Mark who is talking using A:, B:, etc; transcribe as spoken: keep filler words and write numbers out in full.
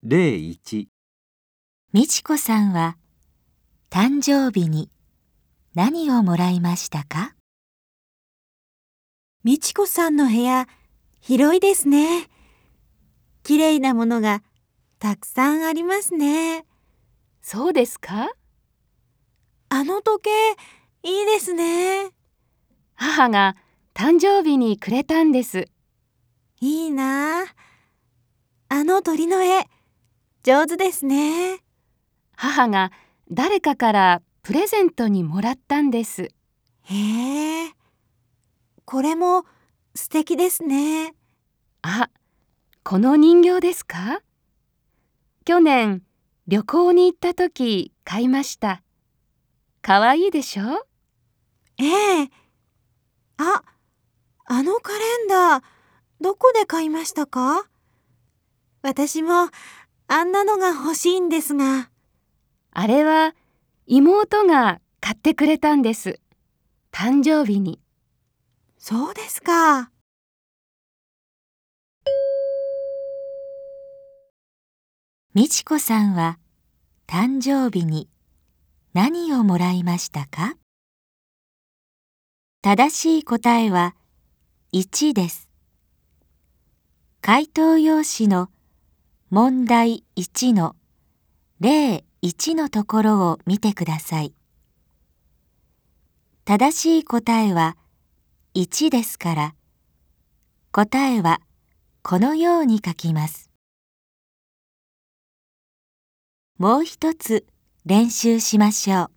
A: 例いち。
B: みちこさんは誕生日に何をもらいましたか？
C: みちこさんの部屋、広いですね。きれいなものがたくさんありますね。
D: そうですか？
C: あの時計、いいですね。
D: 母が誕生日にくれたんです。
C: いいなあ。あの鳥の絵、上手ですね。
D: 母が誰かからプレゼントにもらったんです。
C: へえ、これも素敵ですね。
D: あ、この人形ですか？去年旅行に行った時買いました。かわいいでしょ？
C: ええ。あ、あのカレンダー、どこで買いましたか？私もあんなのが欲しいんですが。
D: あれは妹が買ってくれたんです。誕生日に。
C: そうですか。
B: みちこさんは誕生日に何をもらいましたか？正しい答えはいちです。回答用紙の問題いちの例いちのところを見てください。正しい答えはいちですから、答えはこのように書きます。もう一つ練習しましょう。